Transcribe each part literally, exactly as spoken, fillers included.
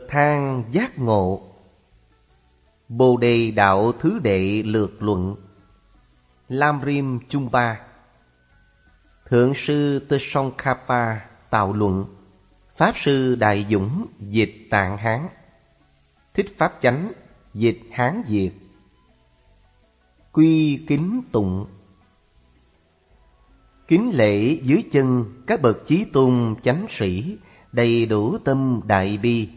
thang giác ngộ. Bồ Đề Đạo Thứ Đệ Lược Luận. Lam Rim Chung Ba. Thượng sư Tsongkhapa tạo luận. Pháp sư Đại Dũng dịch Tạng Hán. Thích Pháp Chánh dịch Hán Việt. Quy kính tụng. Kính lễ dưới chân các bậc chí tôn chánh sĩ, đầy đủ tâm đại bi.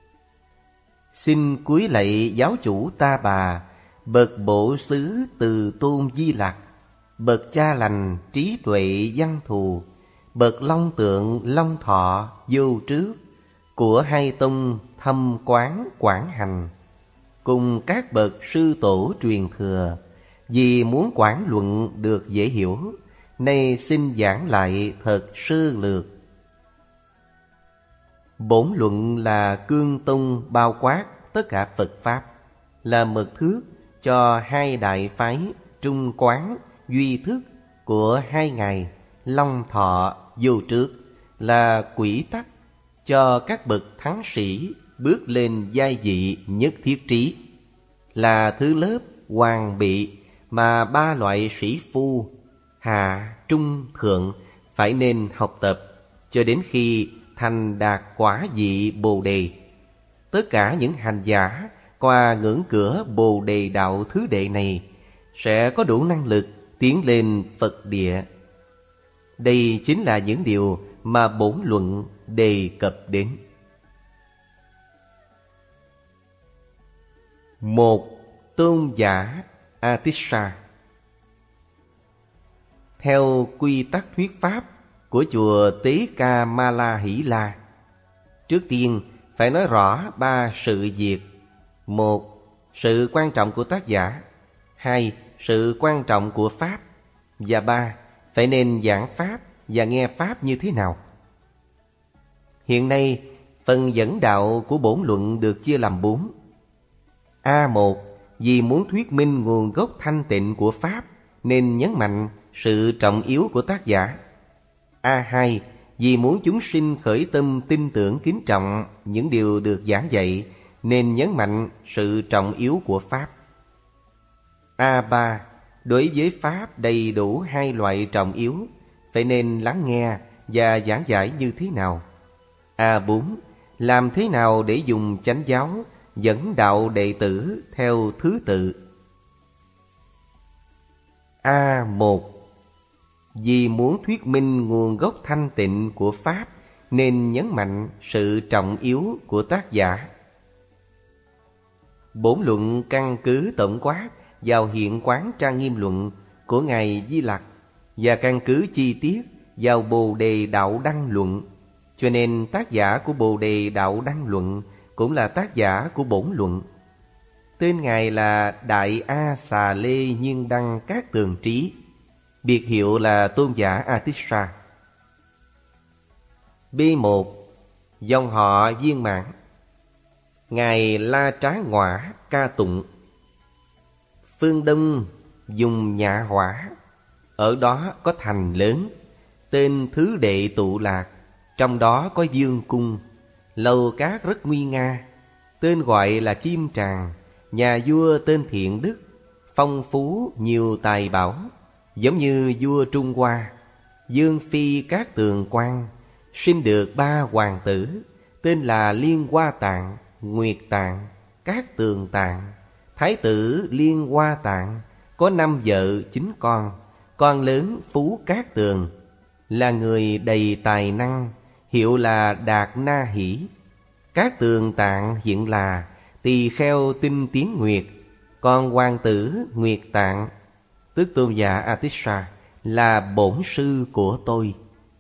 Xin cúi lạy giáo chủ Ta Bà, bậc bộ xứ Từ Tôn Di Lặc, bậc cha lành trí tuệ văn thù, bậc long tượng long thọ vô trước, của hai tông thâm quán quảng hành, cùng các bậc sư tổ truyền thừa. Vì muốn quảng luận được dễ hiểu, nay xin giảng lại thật sơ lược. Bổn luận là cương tông bao quát tất cả Phật Pháp, là mật thước cho hai đại phái Trung Quán, Duy Thức của hai ngài Long Thọ, Vô Trước, là quỹ tắc cho các bậc thắng sĩ bước lên giai vị nhất thiết trí, là thứ lớp hoàn bị mà ba loại sĩ phu hạ, trung, thượng phải nên học tập cho đến khi thành đạt quả vị Bồ Đề. Tất cả những hành giả qua ngưỡng cửa Bồ Đề Đạo Thứ Đệ này sẽ có đủ năng lực tiến lên Phật địa. Đây chính là những điều mà bổn luận đề cập đến. Một, tôn giả Atisha. Theo quy tắc thuyết pháp của chùa Tế Ca Ma La Hỷ La, trước tiên phải nói rõ ba sự việc. Một, sự quan trọng của tác giả. Hai, sự quan trọng của Pháp. Và ba, phải nên giảng Pháp và nghe Pháp như thế nào. Hiện nay, phần dẫn đạo của bổn luận được chia làm bốn. A một, vì muốn thuyết minh nguồn gốc thanh tịnh của Pháp, nên nhấn mạnh sự trọng yếu của tác giả. A hai, vì muốn chúng sinh khởi tâm tin tưởng kính trọng những điều được giảng dạy, nên nhấn mạnh sự trọng yếu của Pháp. A ba, đối với Pháp đầy đủ hai loại trọng yếu, phải nên lắng nghe và giảng giải như thế nào. A bốn, làm thế nào để dùng chánh giáo dẫn đạo đệ tử theo thứ tự. A một, vì muốn thuyết minh nguồn gốc thanh tịnh của Pháp, nên nhấn mạnh sự trọng yếu của tác giả. Bổn luận căn cứ tổng quát vào hiện quán trang nghiêm luận của ngài Di Lặc và căn cứ chi tiết vào Bồ Đề Đạo Đăng luận, cho nên tác giả của Bồ Đề Đạo Đăng luận cũng là tác giả của bổn luận. Tên ngài là Đại A Xà Lê Nhiên Đăng Các Tường Trí, biệt hiệu là tôn giả Atisha. B một, dòng họ viên mãn. Ngài La Trá Ngọa ca tụng. Phương Đông dùng nhạ hỏa, ở đó có thành lớn, tên Thứ Đệ Tụ Lạc, trong đó có vương cung, lầu cát rất nguy nga, tên gọi là Kim Tràng, nhà vua tên Thiện Đức, phong phú nhiều tài bảo, giống như vua Trung Hoa. Dương phi Cát Tường Quan sinh được ba hoàng tử, tên là Liên Hoa Tạng, Nguyệt Tạng, Cát Tường Tạng. Thái tử Liên Hoa Tạng có năm vợ chín con. Con lớn Phú Cát Tường là người đầy tài năng, hiệu là Đạt Na Hỷ. Cát Tường Tạng hiện là tỳ kheo tinh tiến Nguyệt. Còn hoàng tử Nguyệt Tạng, tức tôn giả Atisha, là bổn sư của tôi.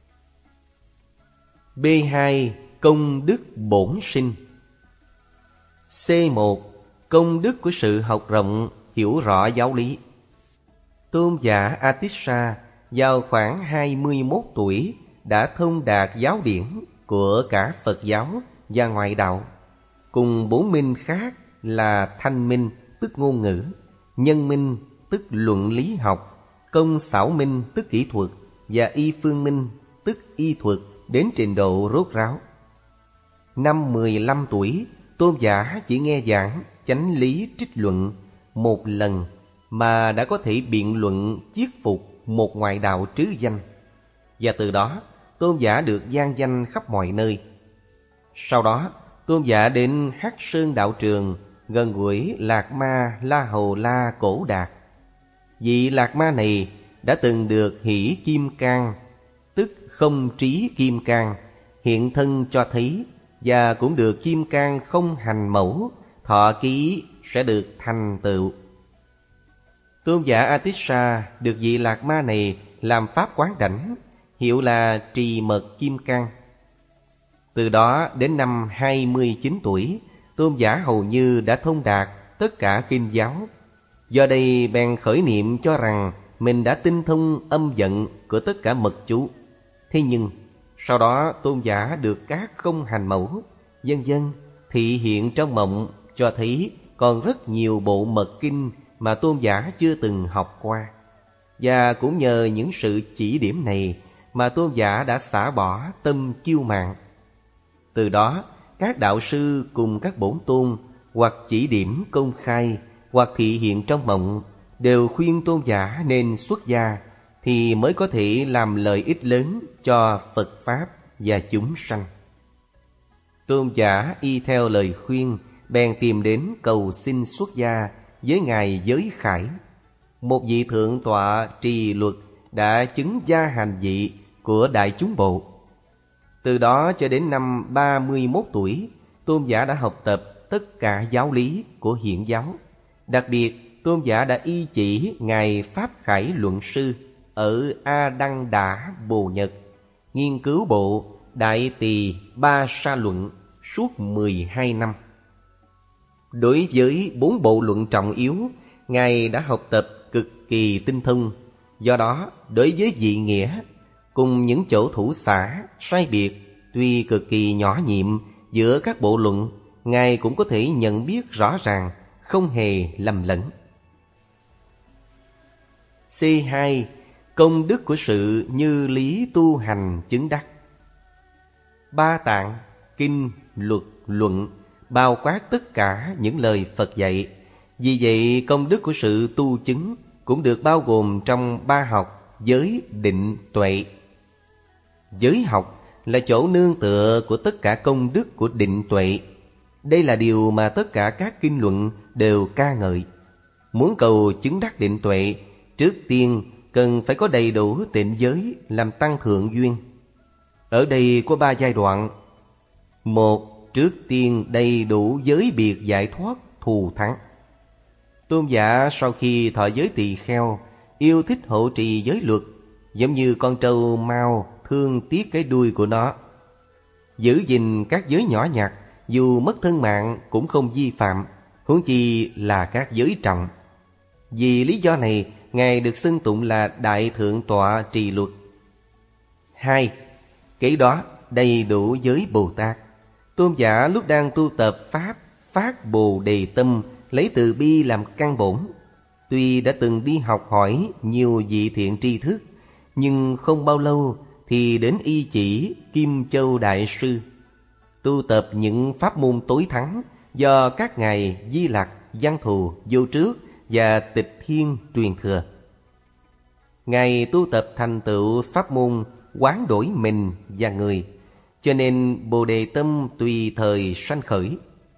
B hai, công đức bổn sinh. C một, công đức của sự học rộng, hiểu rõ giáo lý. Tôn giả Atisha vào khoảng hai mươi mốt tuổi đã thông đạt giáo điển của cả Phật giáo và ngoại đạo, cùng bốn minh khác là thanh minh tức ngôn ngữ, nhân minh tức luận lý học, công xảo minh tức kỹ thuật và y phương minh tức y thuật đến trình độ rốt ráo. Năm mười lăm tuổi, tôn giả chỉ nghe giảng chánh lý trích luận một lần mà đã có thể biện luận chiết phục một ngoại đạo trứ danh, và từ đó tôn giả được vang danh khắp mọi nơi. Sau đó tôn giả đến Hắc Sơn đạo trường gần gũi Lạc Ma La Hầu La Cổ Đạt. Vị Lạc Ma này đã từng được Hỷ Kim Cang, tức không trí Kim Cang, hiện thân cho thấy, và cũng được Kim Cang không hành mẫu thọ ký sẽ được thành tựu. Tôn giả Atisha được vị Lạc Ma này làm pháp quán đảnh, hiệu là Trì Mật Kim Cang. Từ đó đến năm hai mươi chín tuổi, tôn giả hầu như đã thông đạt tất cả kinh giáo. Do đây bèn khởi niệm cho rằng mình đã tinh thông âm vận của tất cả mật chú. Thế nhưng sau đó tôn giả được các không hành mẫu, vân vân thị hiện trong mộng cho thấy còn rất nhiều bộ mật kinh mà tôn giả chưa từng học qua. Và cũng nhờ những sự chỉ điểm này mà tôn giả đã xả bỏ tâm kiêu mạn. Từ đó các đạo sư cùng các bổn tôn hoặc chỉ điểm công khai hoặc thị hiện trong mộng đều khuyên tôn giả nên xuất gia, thì mới có thể làm lợi ích lớn cho Phật Pháp và chúng sanh. Tôn giả y theo lời khuyên bèn tìm đến cầu xin xuất gia với ngài Giới Khải, một vị thượng tọa trì luật đã chứng gia hành vị của đại chúng bộ. Từ đó cho đến năm ba mươi mốt tuổi, tôn giả đã học tập tất cả giáo lý của Hiển giáo. Đặc biệt, tôn giả đã y chỉ ngài Pháp Khải luận sư ở A Đăng Đả Bồ Nhật, nghiên cứu bộ Đại Tỳ Ba Sa Luận suốt mười hai năm. Đối với bốn bộ luận trọng yếu, ngài đã học tập cực kỳ tinh thông. Do đó, đối với vị nghĩa cùng những chỗ thủ xả sai biệt tuy cực kỳ nhỏ nhiệm giữa các bộ luận, ngài cũng có thể nhận biết rõ ràng, không hề lầm lẫn. C hai. Công đức của sự như lý tu hành chứng đắc. Ba tạng, kinh, luật, luận bao quát tất cả những lời Phật dạy. Vì vậy công đức của sự tu chứng cũng được bao gồm trong ba học giới, định, tuệ. Giới học là chỗ nương tựa của tất cả công đức của định tuệ. Đây là điều mà tất cả các kinh luận đều ca ngợi. Muốn cầu chứng đắc định tuệ, trước tiên cần phải có đầy đủ tịnh giới làm tăng thượng duyên. Ở đây có ba giai đoạn. Một, trước tiên đầy đủ giới biệt giải thoát thù thắng. Tôn giả sau khi thọ giới tỳ kheo, yêu thích hộ trì giới luật, giống như con trâu mau thương tiếc cái đuôi của nó. Giữ gìn các giới nhỏ nhặt, dù mất thân mạng cũng không vi phạm, huống chi là các giới trọng. Vì lý do này, ngài được xưng tụng là Đại Thượng Tọa Trì Luật. Hai, kế đó đầy đủ giới Bồ Tát. Tôn giả lúc đang tu tập Pháp phát Bồ Đề tâm, lấy từ bi làm căn bổn. Tuy đã từng đi học hỏi nhiều vị thiện tri thức, nhưng không bao lâu thì đến y chỉ Kim Châu Đại Sư, tu tập những pháp môn tối thắng do các ngài Di Lặc, Văn Thù, Vô Trước và Tịch Thiên truyền thừa. Ngài tu tập thành tựu pháp môn quán đổi mình và người, cho nên Bồ Đề tâm tùy thời sanh khởi.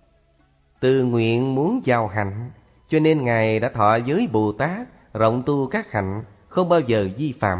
Từ nguyện muốn giàu hạnh, cho nên ngài đã thọ giới Bồ Tát, rộng tu các hạnh, không bao giờ vi phạm.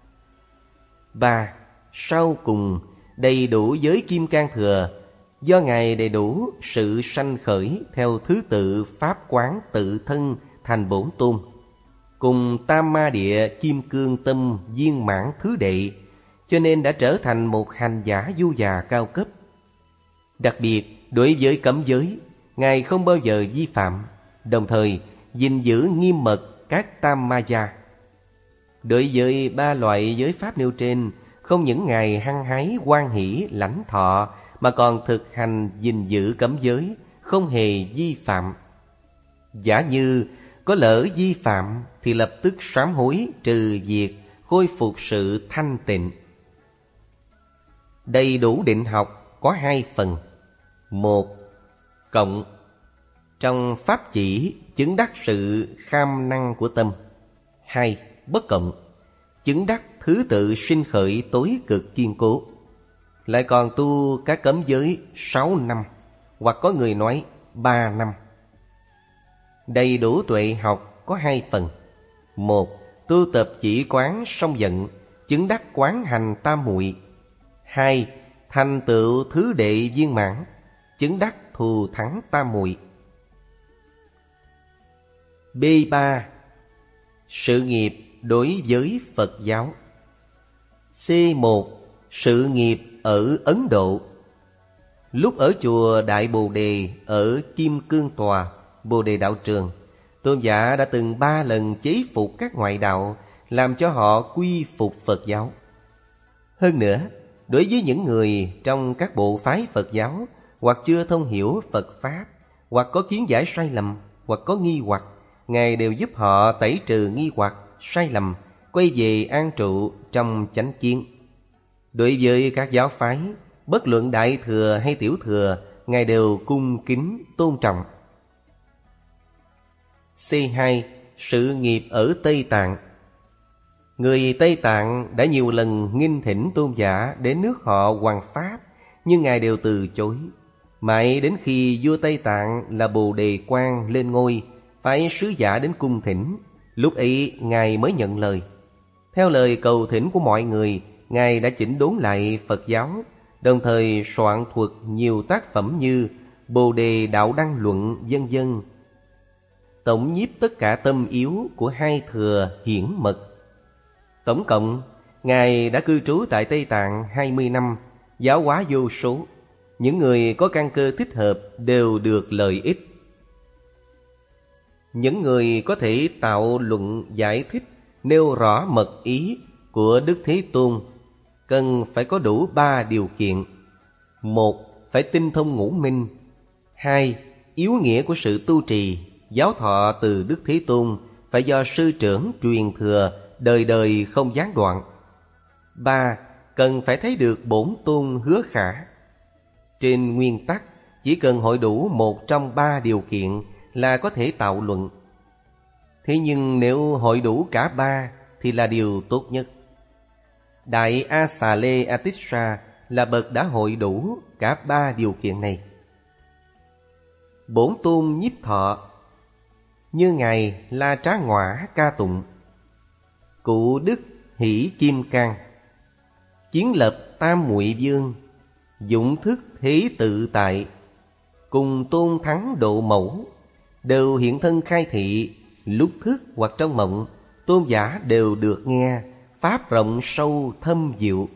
Ba, sau cùng đầy đủ giới Kim Cang Thừa, do ngài đầy đủ sự sanh khởi theo thứ tự pháp quán tự thân thành bổn tôn, cùng Tam Ma Địa Kim Cương Tâm viên mãn thứ đệ, cho nên đã trở thành một hành giả du già cao cấp. Đặc biệt đối với cấm giới, ngài không bao giờ vi phạm, đồng thời gìn giữ nghiêm mật các tam ma gia. Đối với ba loại giới pháp nêu trên, không những ngài hăng hái hoan hỷ lãnh thọ, mà còn thực hành gìn giữ cấm giới, không hề vi phạm. Giả như có lỡ vi phạm thì lập tức sám hối trừ diệt, khôi phục sự thanh tịnh. Đầy đủ định học có hai phần. Một, Cộng. Trong pháp chỉ chứng đắc sự kham năng của tâm. Hai. Bất cộng. Chứng đắc thứ tự sinh khởi tối cực kiên cố. Lại còn tu các cấm giới sáu năm, hoặc có người nói ba năm. Đầy đủ tuệ học có hai phần. Một. Tu tập chỉ quán song giận, chứng đắc quán hành tam muội. Hai. Thành tựu thứ đệ viên mãn, chứng đắc thù thắng tam muội. B ba. Sự nghiệp đối với Phật giáo. C một. Sự nghiệp ở Ấn Độ. Lúc ở chùa Đại Bồ Đề ở Kim Cương Tòa, Bồ Đề Đạo Trường, tôn giả đã từng ba lần chế phục các ngoại đạo, làm cho họ quy phục Phật giáo. Hơn nữa, đối với những người trong các bộ phái Phật giáo hoặc chưa thông hiểu Phật Pháp, hoặc có kiến giải sai lầm, hoặc có nghi hoặc, Ngài đều giúp họ tẩy trừ nghi hoặc, sai lầm, quay về an trụ trong chánh kiến. Đối với các giáo phái, bất luận Đại Thừa hay Tiểu Thừa, Ngài đều cung kính tôn trọng. C hai. Sự nghiệp ở Tây Tạng. Người Tây Tạng đã nhiều lần nghinh thỉnh tôn giả đến nước họ Hoàng Pháp, nhưng Ngài đều từ chối. Mãi đến khi vua Tây Tạng là Bồ Đề Quang lên ngôi, phái sứ giả đến cung thỉnh, lúc ấy Ngài mới nhận lời. Theo lời cầu thỉnh của mọi người, Ngài đã chỉnh đốn lại Phật giáo, đồng thời soạn thuật nhiều tác phẩm như Bồ Đề Đạo Đăng Luận, vân vân, tổng nhiếp tất cả tâm yếu của hai thừa hiển mật. Tổng cộng, Ngài đã cư trú tại Tây Tạng hai mươi năm, giáo hóa vô số. Những người có căn cơ thích hợp đều được lợi ích. Những người có thể tạo luận giải thích, nêu rõ mật ý của Đức Thế Tôn cần phải có đủ ba điều kiện. Một. Phải tinh thông ngũ minh. Hai. Yếu nghĩa của sự tu trì, giáo thọ từ Đức Thế Tôn phải do sư trưởng truyền thừa, đời đời không gián đoạn. Ba. Cần phải thấy được bổn tôn hứa khả. Trên nguyên tắc, chỉ cần hội đủ một trong ba điều kiện là có thể tạo luận. Thế nhưng nếu hội đủ cả ba thì là điều tốt nhất. Đại A Xà Lê A Tích Sa là bậc đã hội đủ cả ba điều kiện này. Bổn tôn nhiếp thọ, như Ngài La Trá Ngõa ca tụng. Cụ Đức Hỷ Kim Cang, kiến lập tam muội vương, dụng thức thế tự tại, cùng tôn thắng độ mẫu, đều hiện thân khai thị, lúc thức hoặc trong mộng, tôn giả đều được nghe, pháp rộng sâu thâm diệu.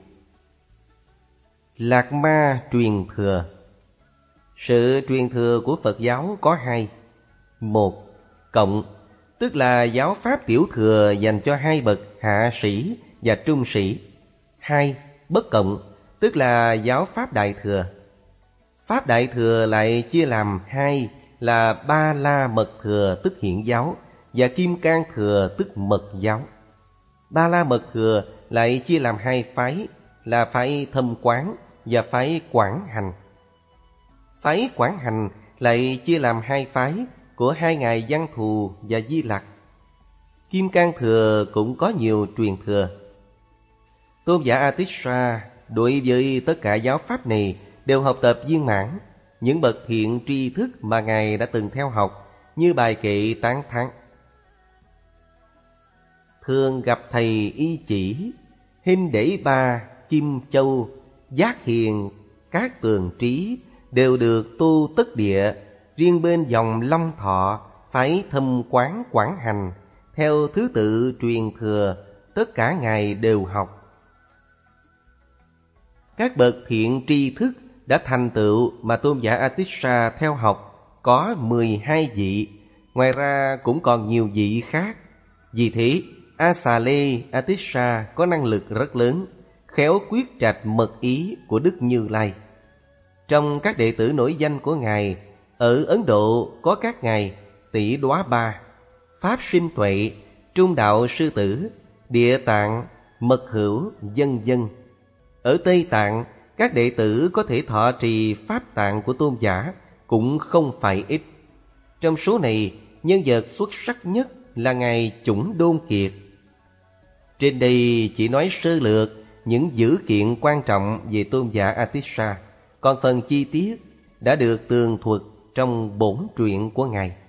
Lạc Ma truyền thừa. Sự truyền thừa của Phật giáo có hai. Một. Cộng, tức là giáo pháp tiểu thừa dành cho hai bậc hạ sĩ và trung sĩ. Hai. Bất cộng, tức là giáo pháp đại thừa. Pháp đại thừa lại chia làm hai là Ba La Mật Thừa tức Hiển Giáo và Kim Cang Thừa tức Mật Giáo. Ba La Mật Thừa lại chia làm hai phái là phái Thâm Quán và phái Quảng Hành. Phái Quảng Hành lại chia làm hai phái của hai ngài Văn Thù và Di Lặc. Kim Cang Thừa cũng có nhiều truyền thừa. Tôn giả A Tích Sa đối với tất cả giáo pháp này đều học tập viên mãn. Những bậc thiện tri thức mà Ngài đã từng theo học, như bài kệ tán thán: thường gặp thầy y chỉ, hình để ba kim châu, giác hiền các tường trí, đều được tu tất địa. Riêng bên dòng Long Thọ phải Thâm Quán Quảng Hành, theo thứ tự truyền thừa, tất cả ngài đều học. Các bậc thiện tri thức đã thành tựu mà tôn giả A Tích Sa theo học có mười hai vị, ngoài ra cũng còn nhiều vị khác. Vì thế, A Xà Lê A Tích Sa có năng lực rất lớn, khéo quyết trạch mật ý của Đức Như Lai. Trong các đệ tử nổi danh của Ngài, ở Ấn Độ có các ngài Tỷ Đoá Ba, Pháp Sinh Tuệ, Trung Đạo Sư Tử, Địa Tạng, Mật Hữu, vân vân. Ở Tây Tạng, các đệ tử có thể thọ trì pháp tạng của tôn giả cũng không phải ít. Trong số này, nhân vật xuất sắc nhất là Ngài Chủng Đôn Kiệt. Trên đây chỉ nói sơ lược những dữ kiện quan trọng về tôn giả Atisha, còn phần chi tiết đã được tường thuật trong bổn truyện của Ngài.